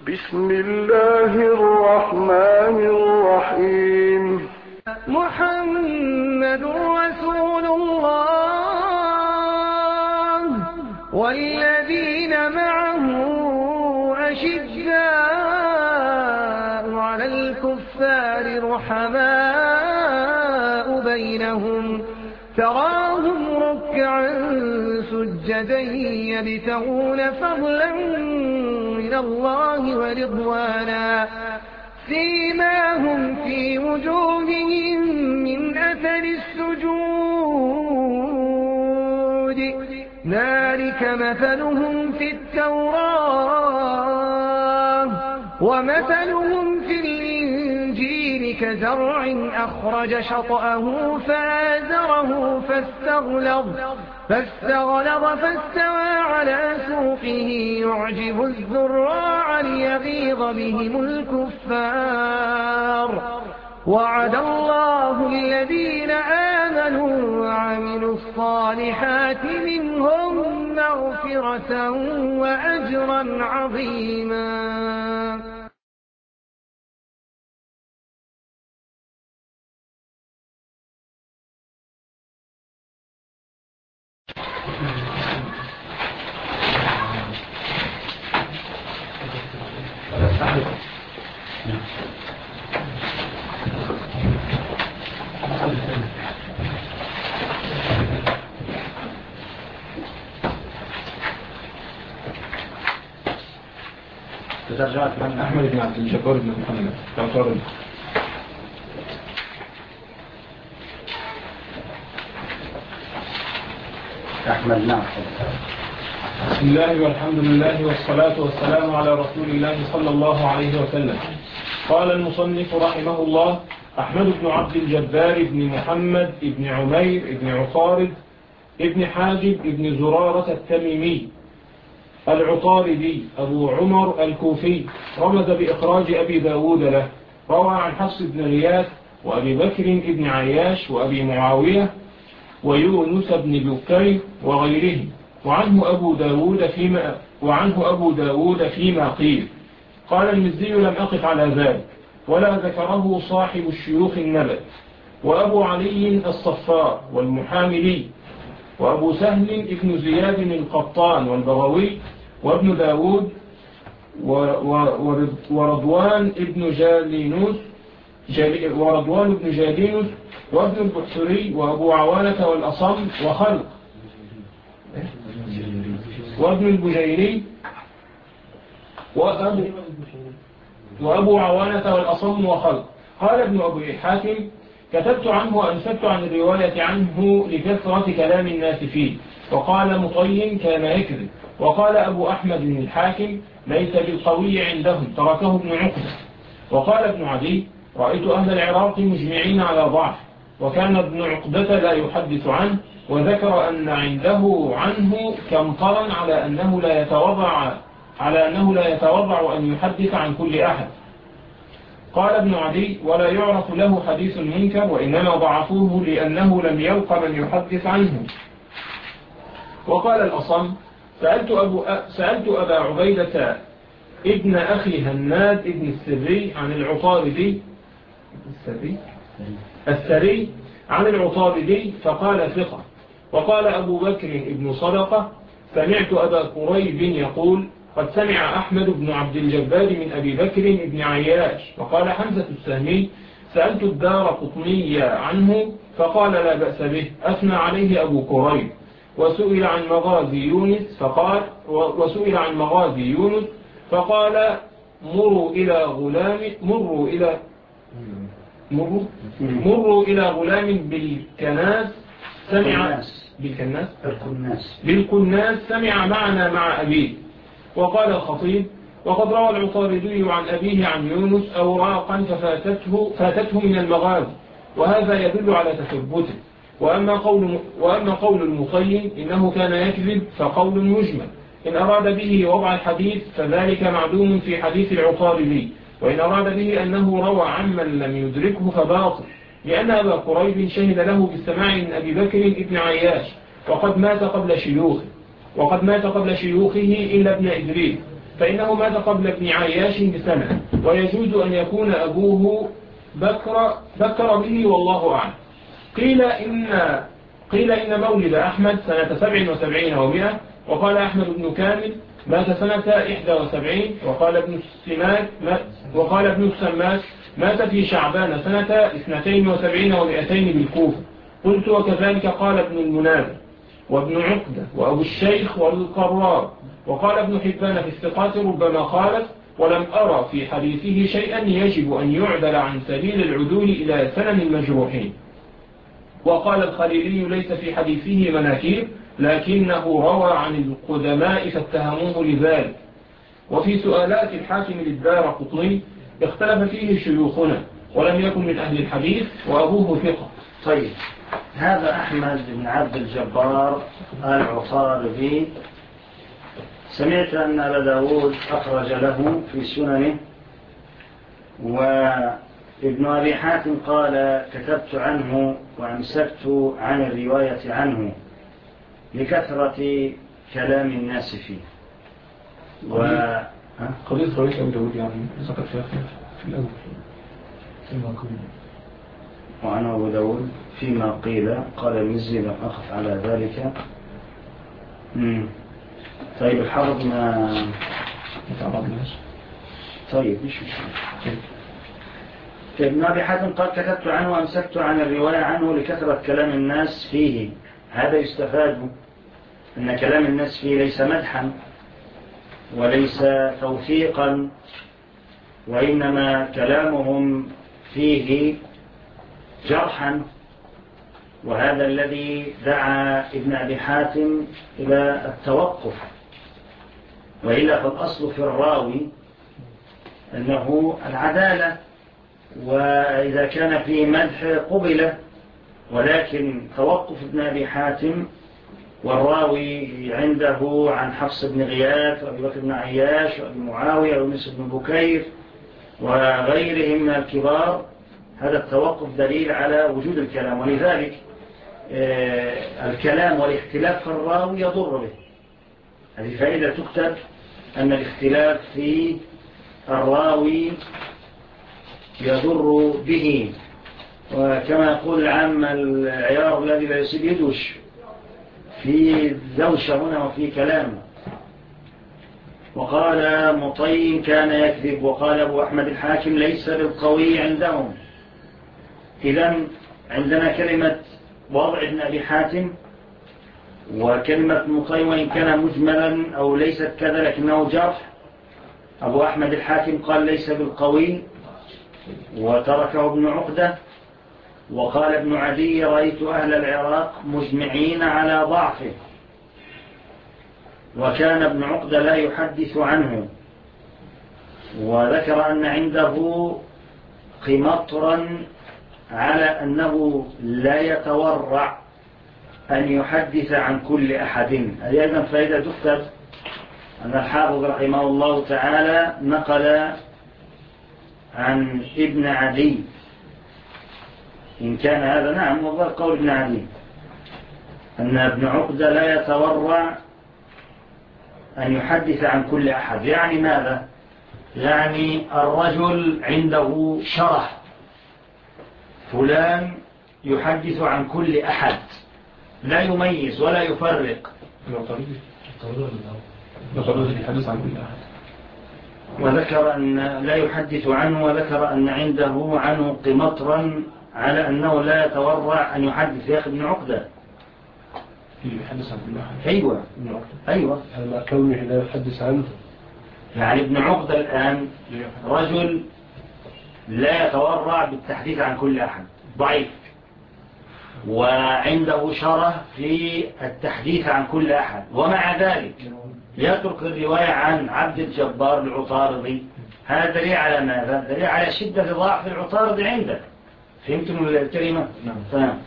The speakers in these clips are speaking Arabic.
بسم الله الرحمن الرحيم. محمد رسول الله والذين معه أشداء على الكفار رحماء بينهم تراهم ركعا سجدا يبتغون فضلا من الله ورضوانا سيماهم في وجوههم من أثر السجود ذلك مثلهم في التوراة ومثلهم في الإنجيل كزرع أخرج شطأه فآزره فاستغلظ فاستوى على سوقه يعجب الزراع ليغيظ بهم الكفار وعد الله الذين آمنوا وعملوا الصالحات منهم مغفرة وأجرا عظيما. ترجعت عن أحمد بن عبد الجبار بن محمد تعترض. أحمد نعم. بسم الله والحمد لله والصلاة والسلام على رسول الله صلى الله عليه وسلم. قال المصنف رحمه الله: أحمد بن عبد الجبار بن محمد بن عمير بن عطارد بن حاجب بن زرارة التميمي العطاردي أبو عمر الكوفي، رمز بإخراج أبي داود له. روى عن حفص بن غياث وأبي بكر بن عياش وأبي معاوية ويونس بن بكير وغيره، وعنه أبو داود فيما قيل. قال المزي: لم أقف على ذلك ولا ذكره صاحب الشيوخ النبت. وأبو علي الصفار والمحاملي وأبو سهل ابن زياد القطان والبغوي وابن داود ورضوان ابن جالينوس وابن البحثري وأبو عوانة والأصم وخلق وابن البجيري وأبو عوانة والأصم وخلق. قال ابن أبي حاتم: كتبت عنه وأنسبت عن الرواية عنه لكثرة كلام الناس فيه. وقال مطين: كان يكذب. وقال أبو أحمد الحاكم: ليس بالقوي عندهم، تركه ابن عقدة. وقال ابن عدي: رأيت أهل العراق مجمعين على ضعف، وكان ابن عقدة لا يحدث عنه، وذكر أن عنده عنه كمطرا على أنه لا يتورع أن يحدث عن كل أحد. قال ابن عدي: ولا يعرف له حديث منكر، وإنما ضعفوه لأنه لم يلق من يحدث عنه. وقال الأصم: سألت أبا عبيدة ابن أخي هناد ابن السري عن العطاردي عن العطاردي فقال ثقة. وقال أبو بكر ابن صدقة: سمعت أبا قريب يقول: قد سمع أحمد بن عبد الجبار من أبي بكر ابن عياش. وقال حمزة السهمي: سألت الدارقطني عنه فقال: لا بأس به، أثنى عليه أبو قريب. وسئل عن مغازي يونس فقال: مروا إلى غلام بالكناس سمع معنا مع أبيه. وقال الخطيب: وقد روى العطاردي عن أبيه عن يونس أوراقا فاتته من المغازي، وهذا يدل على تثبته. وأما قول المطين إنه كان يكذب فقول مجمل. إن أراد به وضع الحديث فذلك معدوم في حديث العطاردي، وإن أراد به أنه روى عمن لم يدركه فباطل، لأن أبا قريب شهد له بالسماع من أبي بكر ابن عياش، وقد مات قبل شيوخه إلا ابن إدريس. فإنه مات قبل ابن عياش بسنة، ويجوز أن يكون أبوه بكر به والله أعلم. قيل إن مولد أحمد سنة 77 و100، وقال أحمد بن كامل مات سنة 71، وقال ابن السماك مات في شعبان سنة 72 و200 بالكوفة. قلت وكذلك قال ابن المنابر وابن عقدة وأبو الشيخ والقرار. وقال ابن حبان في الثقات ربما خالف، ولم أرى في حديثه شيئا يجب أن يعدل عن سبيل العدول إلى سنن المجروحين. وقال الخليلي ليس في حديثه مناكير، لكنه روى عن القدماء فاتهموه لذلك. وفي سؤالات الحاكم للدارقطني اختلف فيه شيوخنا، ولم يكن من أهل الحديث، وأبوه ثقة. طيب، هذا أحمد بن عبد الجبار العطاردي، سمعت أن أبا داود أخرج له في سننه، وابن أبي حاتم قال كتبت عنه وأمسكت عن الرواية عنه لكثرة كلام الناس فيه. قضية رواية أبو داود يعني سقط فيها في الأول وعن أبو داود فيما قيل قال المزي لم أقف على ذلك. طيب الحرب ما تعرضناش. طيب مش ابن أبي حاتم قال كتبت عنه وأمسكت عن الرواية عنه لكثرة كلام الناس فيه. هذا يستفاد أن كلام الناس فيه ليس مدحا وليس توثيقا، وإنما كلامهم فيه جرحا، وهذا الذي دعا ابن أبي حاتم إلى التوقف. وإلا فالأصل في الراوي أنه العدالة، وإذا كان فيه مدح قبل، ولكن توقف ابن أبي حاتم والراوي عنده عن حفص بن غياث وأبي بكر بن عياش وأبي معاوية ويونس بن بكير وغيرهم من الكبار، هذا التوقف دليل على وجود الكلام. ولذلك الكلام والاختلاف في الراوي يضر به. هذه فائدة تكتب، أن الاختلاف في الراوي يضر به. وكما يقول العام العيار الذي لا يصيب يدوش، في دوشة هنا وفي كلام. وقال مطين كان يكذب، وقال أبو أحمد الحاكم ليس بالقوي عندهم. إذن عندنا كلمة وضع ابن أبي حاتم وكلمة مطين، وإن كان مجملا أو ليست كذا لكنه جرح. أبو أحمد الحاكم قال ليس بالقوي وتركه ابن عقدة. وقال ابن عدي رأيت أهل العراق مجمعين على ضعفه، وكان ابن عقدة لا يحدث عنه. وذكر أن عنده قمطرا على أنه لا يتورع أن يحدث عن كل أحد. هذه أيضا فائدة تكتب، أن الحافظ رحمه الله تعالى نقل عن ابن عدي، إن كان هذا نعم والله قول ابن عدي، أن ابن عقدة لا يتورع أن يحدث عن كل أحد. يعني ماذا؟ يعني الرجل عنده شرح، فلان يحدث عن كل أحد، لا يميز ولا يفرق. وذكر أن لا يحدث عنه، وذكر أن عنده عنه قمطرا على أنه لا يتورع أن يحدث. يا أخي ابن عقدة يحدث عن كل أحد. أيوة أيوة، هذا كونه لا يحدث عنه. يعني ابن عقدة الآن رجل لا يتورع بالتحديث عن كل أحد، ضعيف، وعنده شرف في التحديث عن كل أحد، ومع ذلك يترك الرواية عن عبد الجبار العطاردي. هذا دليل على ماذا؟ دليل على شدة ضعف العطاردي عنده. فهمتم الكلمة؟ نعم.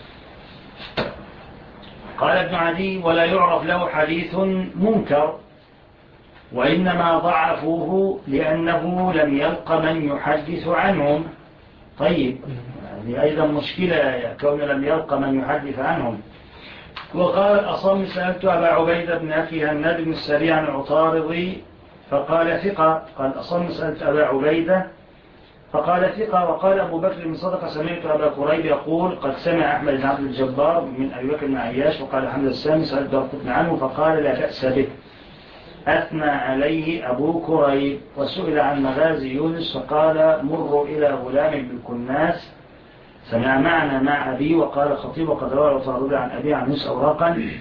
قال ابن عدي ولا يعرف له حديث منكر، وإنما ضعفوه لأنه لم يلق من يحدث عنهم. طيب، هذه أيضا مشكلة كون لم يلق من يحدث عنهم. وقال الأصم سألت أبا عبيدة بن أخي هناد بن السريع عن عطاردي فقال ثقة. قال أصلا سألت أبا عبيدة فقال ثقة. وقال أبو بكر بن صدقة سمعت أبا كريب يقول قد سمع أحمد بن عبد الجبار من أبي بكر بن عياش. وقال حمد السامي سألت دارقطني عنه فقال لا بأس به، أثنى عليه أبو كريب. وسئل عن مغازي يونس فقال مروا إلى غلام بالكناس سمع معنا مع أبي. وقال خطيب وقد روى وطرد عن أبي عن يوسف أوراقا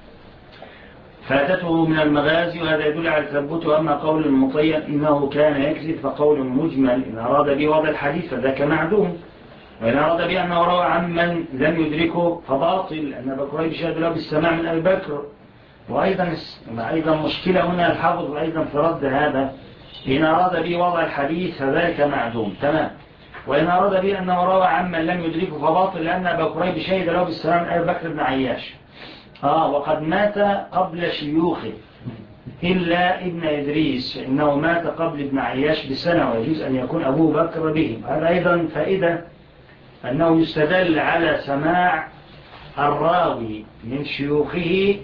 فاتته من المغازي، وهذا يدل على تثبته. أما قول المطيب إنه كان يكذب فقول مجمل، إن أراد به وضع الحديث فذاك معدوم، وإن أراد به أنه روى عمن لم يدركه فباطل، أن أبا كريب شهد له بالسماع من أبي بكر. وأيضا مشكلة هنا الحافظ أيضا في رد هذا، إن أراد به وضع الحديث فذاك معدوم تمام، وإن أراد به أنه روى عمن لم يدركه فباطل، لأن أبا كريب شهد له بالسماع من أبي بكر بن عياش. وقد مات قبل شيوخه إلا ابن إدريس، فإنه مات قبل ابن عياش بسنة، ويجوز أن يكون أبو بكر به. هذا أيضا فائدة أنه يستدل على سماع الراوي من شيوخه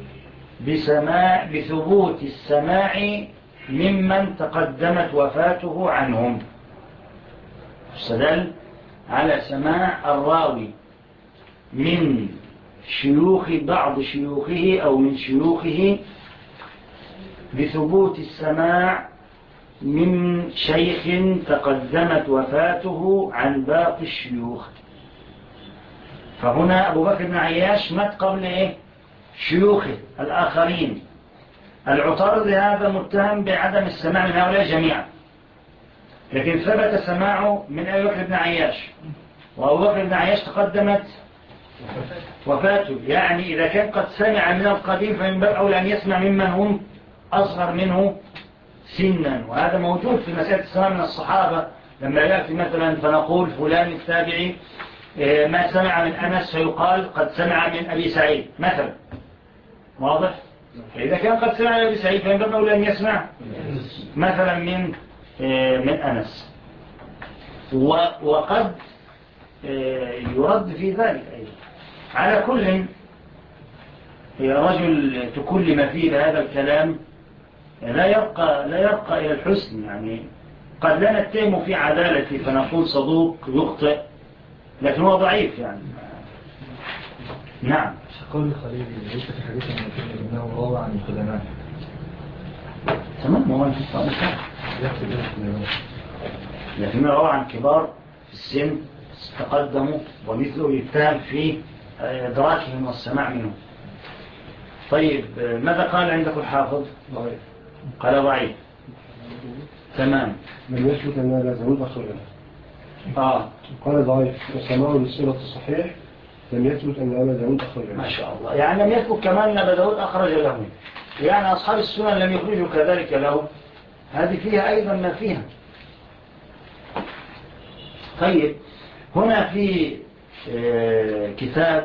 بثبوت السماع ممن تقدمت وفاته عنهم. يستدل على سماع الراوي من شيوخ بعض شيوخه أو من شيوخه بثبوت السماع من شيخ تقدمت وفاته عن باقي الشيوخ. فهنا أبو بكر بن عياش مات قبل شيوخه الآخرين. العطارد هذا متهم بعدم السماع من هؤلاء جميعا، لكن ثبت سماعه من أبي بكر بن عياش، وأبو بكر بن عياش تقدمت وفاته. يعني إذا كان قد سمع من القديم فمن باب أولى أن يسمع ممن هم أصغر منه سنا. وهذا موجود في مسألة السماع من الصحابة، لما يأتي مثلا فنقول فلان التابعي ما سمع من أنس فيقال قد سمع من أبي سعيد مثلا، واضح؟ إذا كان قد سمع من أبي سعيد فمن باب أولى أن يسمع مثلا من أنس. وقد يرد في ذلك أيضا. على كل رجل تكلم فيه بهذا الكلام لا يرقى إلى الحسن. يعني قد لا نتهم في عدالته فنقول صدوق يخطئ، لكن هو ضعيف يعني. نعم. قول الخليلي ليس في حديث أنه روى عن القدماء. تمام، هو أنت لكن روى عن كبار في السن تقدموا ومثله يتهم في إدراكهم والسماع منهم. طيب ماذا قال عندك الحافظ؟ ضعيف. قال ضعيف. تمام. من يثبت أن لا داود أخرجه. قال ضعيف وسماعه للصلة الصحيح لم يثبت أن أبا داود أخرجه. ما شاء الله. يعني لم يثبت كمان أن أبا داود أخرج له، يعني أصحاب السنن لم يخرجوا كذلك له. هذه فيها أيضا ما فيها. طيب هنا في كتاب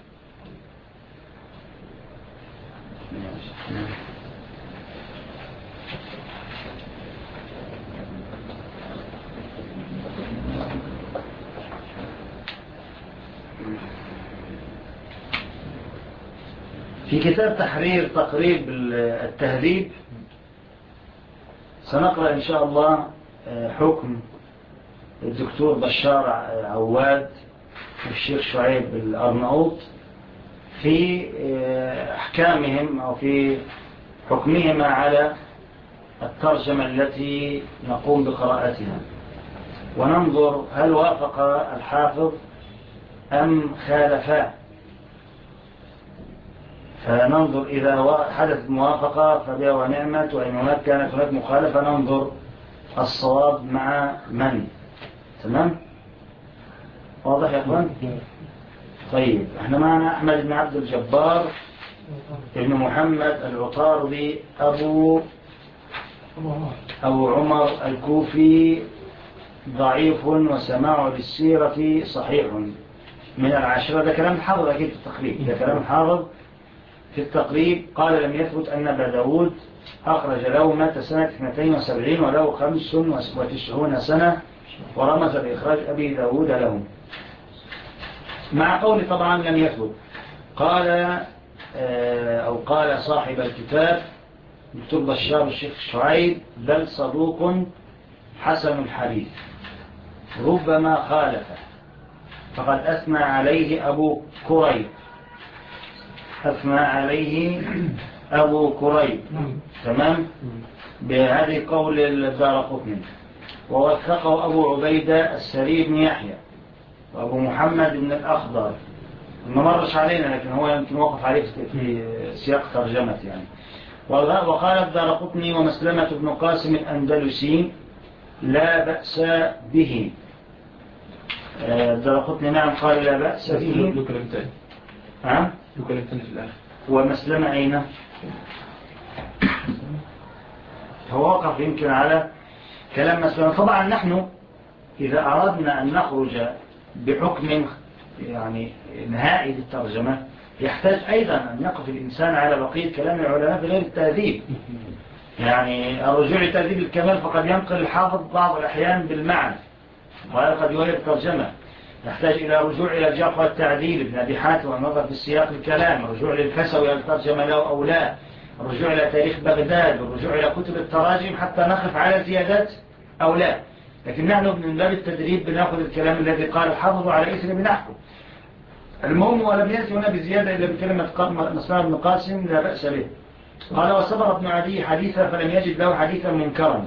تحرير تقريب التهذيب سنقرأ إن شاء الله حكم الدكتور بشار عواد والشيخ شعيب الأرناؤوط في أحكامهم أو في حكمهما على الترجمة التي نقوم بقراءتها، وننظر هل وافق الحافظ أم خالفاه. فننظر إذا حدثت موافقة فبها ونعمت، وإن هناك كانت هناك مخالفة ننظر الصواب مع من. تمام؟ واضح يا أخوان؟ طيب احنا معنا أحمد بن عبد الجبار ابن محمد العطاردي أبو عمر الكوفي، ضعيف وسماع للسيرة صحيح من العاشرة. ده كلام حافظ أكيد في التقريب، ده كلام حافظ في التقريب. قال لم يثبت أن أبا داود أخرج له، مات سنة 72 وله 95 سنة، ورمز بإخراج أبي داود له مع قول طبعا لم يثبت. قال صاحب الكتاب دكتور بشار الشيخ شعيب بل صدوق حسن الحديث ربما خالفه، فقد أثنى عليه أبو كريب، أثنى عليه أبو كريب. تمام. بهذه قول الدارقطني. ووثقه أبو عبيدة السري بن يحيى وأبو محمد بن الأخضر، ما مرش علينا لكن هو يمكن وقف عليه في سياق ترجمة يعني. وقال الدارقطني ومسلمة بن قاسم الأندلسي لا بأس به. الدارقطني نعم قال لا بأس به. له كلام تاني. له كلام تاني في الآخر. ومسلمة أين؟ هو وقف يمكن على كلام مسلمة. طبعا نحن إذا أردنا أن نخرج بحكم يعني نهائي للترجمة يحتاج أيضا أن يقف الإنسان على بقية كلام العلماء بغير التهذيب. يعني الرجوع لتهذيب الكمال فقد ينقل الحافظ بعض الأحيان بالمعنى وهذا قد يغير الترجمة. يحتاج إلى رجوع إلى الجرح والتعديل ابن أبي حاتم والنظر في السياق الكلام، الرجوع للكسوي الترجمة له أو لا، الرجوع إلى تاريخ بغداد، الرجوع إلى كتب التراجم حتى نقف على زيادات أو لا. لكن نحن من باب التدريب بنأخذ الكلام الذي قال الحافظ على إثر بنحكم. المهم ولم يأتي هنا بزيادة إلا بكلمة مسلمة بن قاسم لا بأس به. قال وصبر ابن عدي حديثا فلم يجد له حديثا منكرا.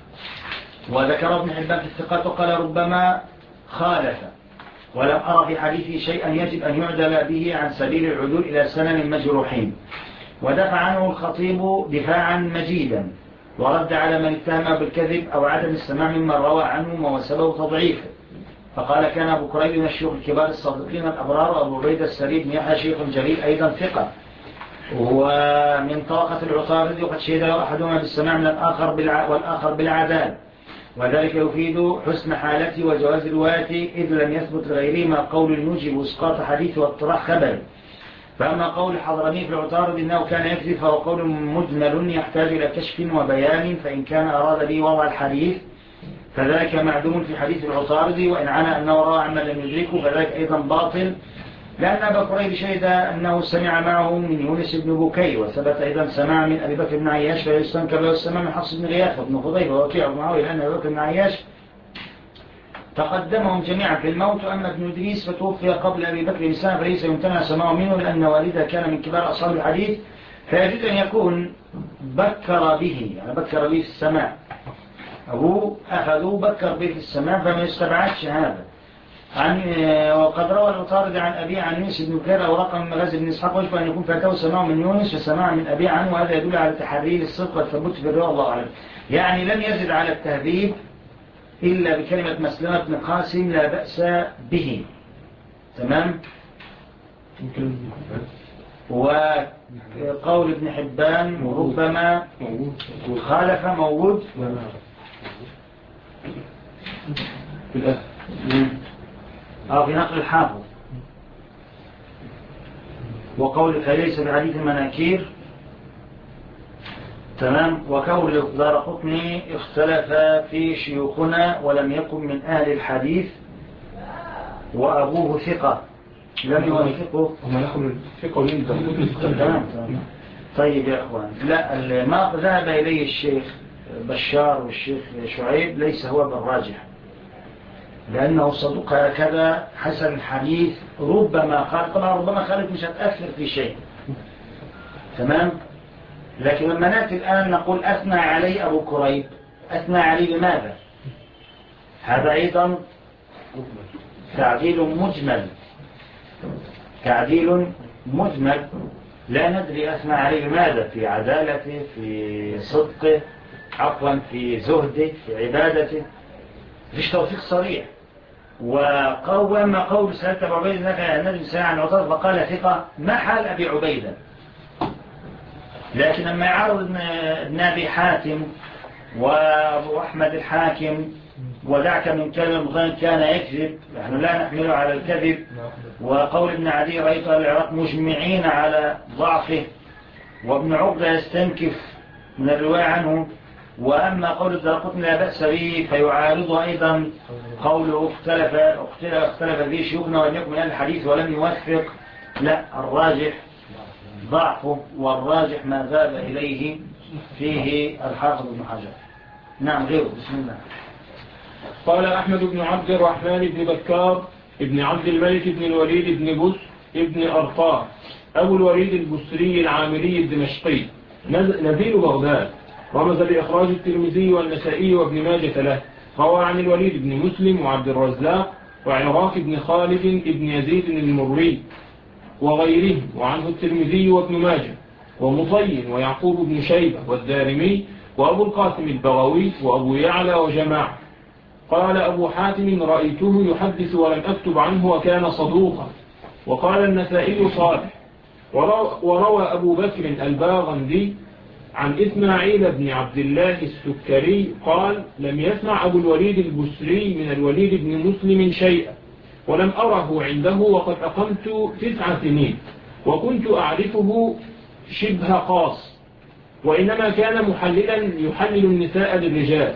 وذكر ابن حبان في الثقات وقال ربما خالف، ولم أرى في حديثه شيئا يجب أن يعدل به عن سبيل العدول إلى سنن مجروحين. ودفع عنه الخطيب دفاعا مجيدا ورد على من اتهم بالكذب أو عدم السماع ممن روى عنه وسبب تضعيفه. فقال كان أبو كريب من الشيوخ الكبار الصادقين الأبرار، وأبو عبيدة السري بن يحيى شيخ جليل أيضا ثقة، ومن طاقة العطارد وقد شهد أحدهما بالسماع من الآخر والآخر بالعدال، وذلك يفيد حسن حالته وجواز روايته إذ لم يثبت لغيرهما قول يوجب إسقاط حديث واطراح خبر. فأما قول حضرمي في العطارد إنه كان يكذب فهو قول مجمل يحتاج إلى كشف وبيان، فإن كان أراد به وضع الحديث فذلك معدوم في حديث العطارد، وإن عنا أنه روى عما لم يدركه فذلك أيضا باطل، لأن أبا كريب شهد أنه سمع معه من يونس بن بكير، وثبت أيضا سماع من أبي بكر بن عياش، فيستنكر له السماع من حفص بن غياث وابن فضيل ووكيع بن معاوية، لأن أبي بكر بن عياش تقدمهم جميعا في الموت. أما ابن إدريس فتوفي قبل أبي بكر بسنة فليس يمتنع سماعه منه، لأن والده كان من كبار أصحاب الحديث، فيجب أن يكون بكر به، يعني بكر به في السماع، أبوه أخذوه بكر به في السماع، فما يستبعدش هذا. وقد روى العطارد عن أبي عن يونس بن بكير أو رقم مغازي بن إسحاق، ويجب أن يكون فاته سماع من يونس وسماع من أبي عنه، وهذا يدل على تحري الصدق والثبوت في الرواية، الله أعلم. يعني لم يزد على التهذيب إلا بكلمة مسلمة بن قاسم لا بأس به. تمام. وقول ابن حبان وربما خالف موجود في الآخر في نقل الحافظ. وقول فليس بحديث المناكير. تمام. وقول الدارقطني اختلف في شيوخنا ولم يكن من أهل الحديث وأبوه ثقة لم يوافقه. وما لكم في قولين تمام. طيب يا أخوان، لا ما ذهب إليه الشيخ بشار والشيخ شعيب ليس هو بالراجح، لأنه صدوق هكذا حسن الحديث ربما قال. طبعا ربما قالت مش هتأثر في شيء. تمام. لكن لما نأتي الآن نقول أثنى علي أبو كريب، أثنى علي بماذا؟ هذا أيضا تعديل مجمل، تعديل مجمل، لا ندري أثنى علي بماذا، في عدالته، في صدقه، عفوا في زهده، في عبادته، فيش توثيق صريح. وأما قول سألت أبو عبيدة النبي ساعة عن عطار فقال ثقة، ما حال أبي عبيدة؟ لكن لما يعارض ابن أبي حاتم وأبو أحمد الحاكم ودعك من كلمة مضان كان يكذب، نحن لا نحمله على الكذب، وقول ابن عدي رأيت العراق مجمعين على ضعفه، وابن عقدة يستنكف من الرواية عنه. وأما قول الدارقطني لا بأس به فيعارض أيضا قوله اختلف به شيوخنا ولم يكن من أهل الحديث ولم يوثق. لا، الراجح ضعفه، والراجح ما ذهب إليه فيه الحافظ ابن حجر. نعم غيره. بسم الله. قال أحمد بن عبد الرحمن بن بكار ابن عبد الملك بن الوليد بن بس ابن أرطاه أبو الوليد البسري العامري الدمشقي نزيل بغداد، رمز بإخراج الترمذي والنسائي وابن ماجة له. روى عن الوليد بن مسلم وعبد الرزاق وعراك بن خالد بن يزيد المري وغيره، وعنه الترمذي وابن ماجه ومطين ويعقوب بن شيبة والدارمي وأبو القاسم البغوي وأبو يعلى وجماعة. قال أبو حاتم رأيته يحدث ولم أكتب عنه وكان صدوقا. وقال النسائي صالح. وروى أبو بكر الباغندي عن إسماعيل بن عبد الله السكري قال لم يسمع أبو الوليد البسري من الوليد بن مسلم شيئا، ولم أره عنده وقد أقمت 9 سنين، وكنت أعرفه شبه قاص، وإنما كان محللا يحلل النساء للرجال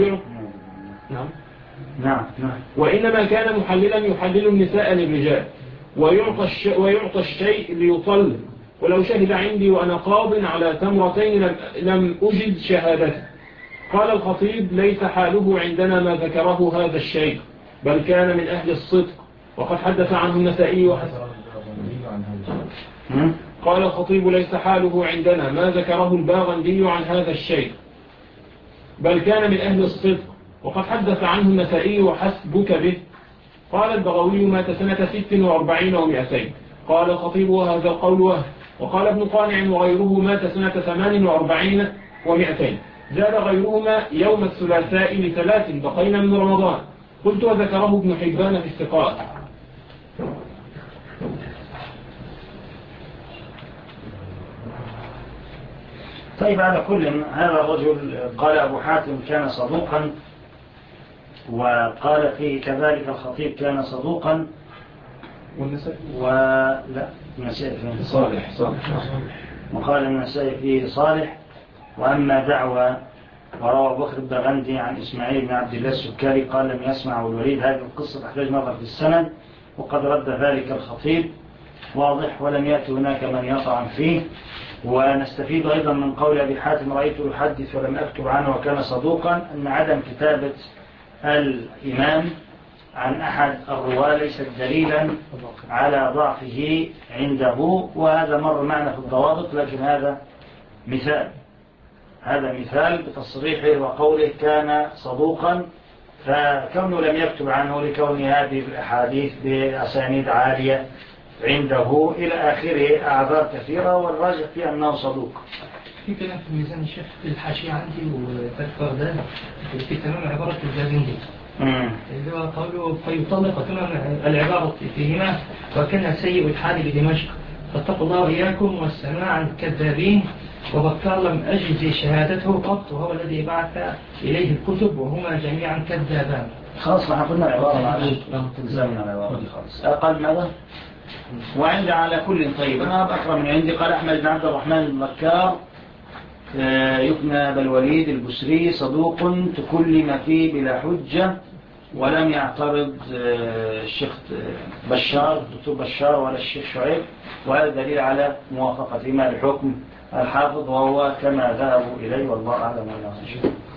وإنما كان محللا يحلل النساء للرجال ويعطى الشيء ليطلق، ولو شهد عندي وأنا قاض على تمرتين لم أجد شهادته. قال الخطيب ليس حاله عندنا ما ذكره هذا الشيخ، بل كان من أهل الصدق، وقد حدث عنه النسائي وحسن. قال الخطيب ليس حاله عندنا ما ذكره الباغندي عن هذا الشيخ، بل كان من أهل الصدق، وقد حدث عنه النسائي وحسبك به. قال البغوي مات سنة 46 و200. قال الخطيب وهذا القول وهم. وقال ابن قانع وغيره مات سنة 48 و200. زاد غيرهما يوم الثلاثاء ل3 بقينا من رمضان. قلت وذكره ابن حبان في الثقات. طيب على كل هذا الرجل قال أبو حاتم كان صدوقا، وقال فيه كذلك الخطيب كان صدوقا، ولا النسائي فيه صالح، وقال النسائي فيه صالح. وأما دعوى وروى بكر البغندي عن إسماعيل بن عبد الله السكري قال لم يسمع الوليد، هذه القصة تحتاج نظر في السند، وقد رد ذلك الخطيب واضح، ولم يأتي هناك من يطعن فيه. ونستفيد أيضا من قول أبي حاتم رأيته يحدث ولم أكتب عنه وكان صدوقا، أن عدم كتابة الإمام عن أحد الرواة ليست دليلا على ضعفه عنده، وهذا مر معنا في الضوابط، لكن هذا مثال بتصريحه وقوله كان صدوقا، فكونه لم يكتب عنه لكون هذه الأحاديث بأسانيد عالية عنده إلى آخره أعذار كثيرة، والراجح في أنه صدوق. في كلام في ميزان الشيخ في الحاشية عندي وفتح بغداد في تمام عبارة الباغندي اللي هو قوله فيطلق تمام العبارة فيهما وكان سيء الحال بدمشق، فاتقوا الله إياكم والسماع عن الكذابين، وبكار لم أجز شهادته قط، وهو الذي بعث إليه الكتب وهما جميعا كذابان. خلاص ما قلنا العبارة معلش تلزمنا العبارة دي خلاص. أقل ماذا؟ وعند على كل. طيب أنا بأقرأ من عندي. قال أحمد بن عبد الرحمن بن بكار يكنى بالوليد البسري صدوق تكلم فيه بلا حجة، ولم يعترض الشيخ بشار دكتور بشار ولا الشيخ شعيب، وهذا دليل على موافقتهما لحكم الحافظ، وهو كما ذهبوا إليه، والله أعلم.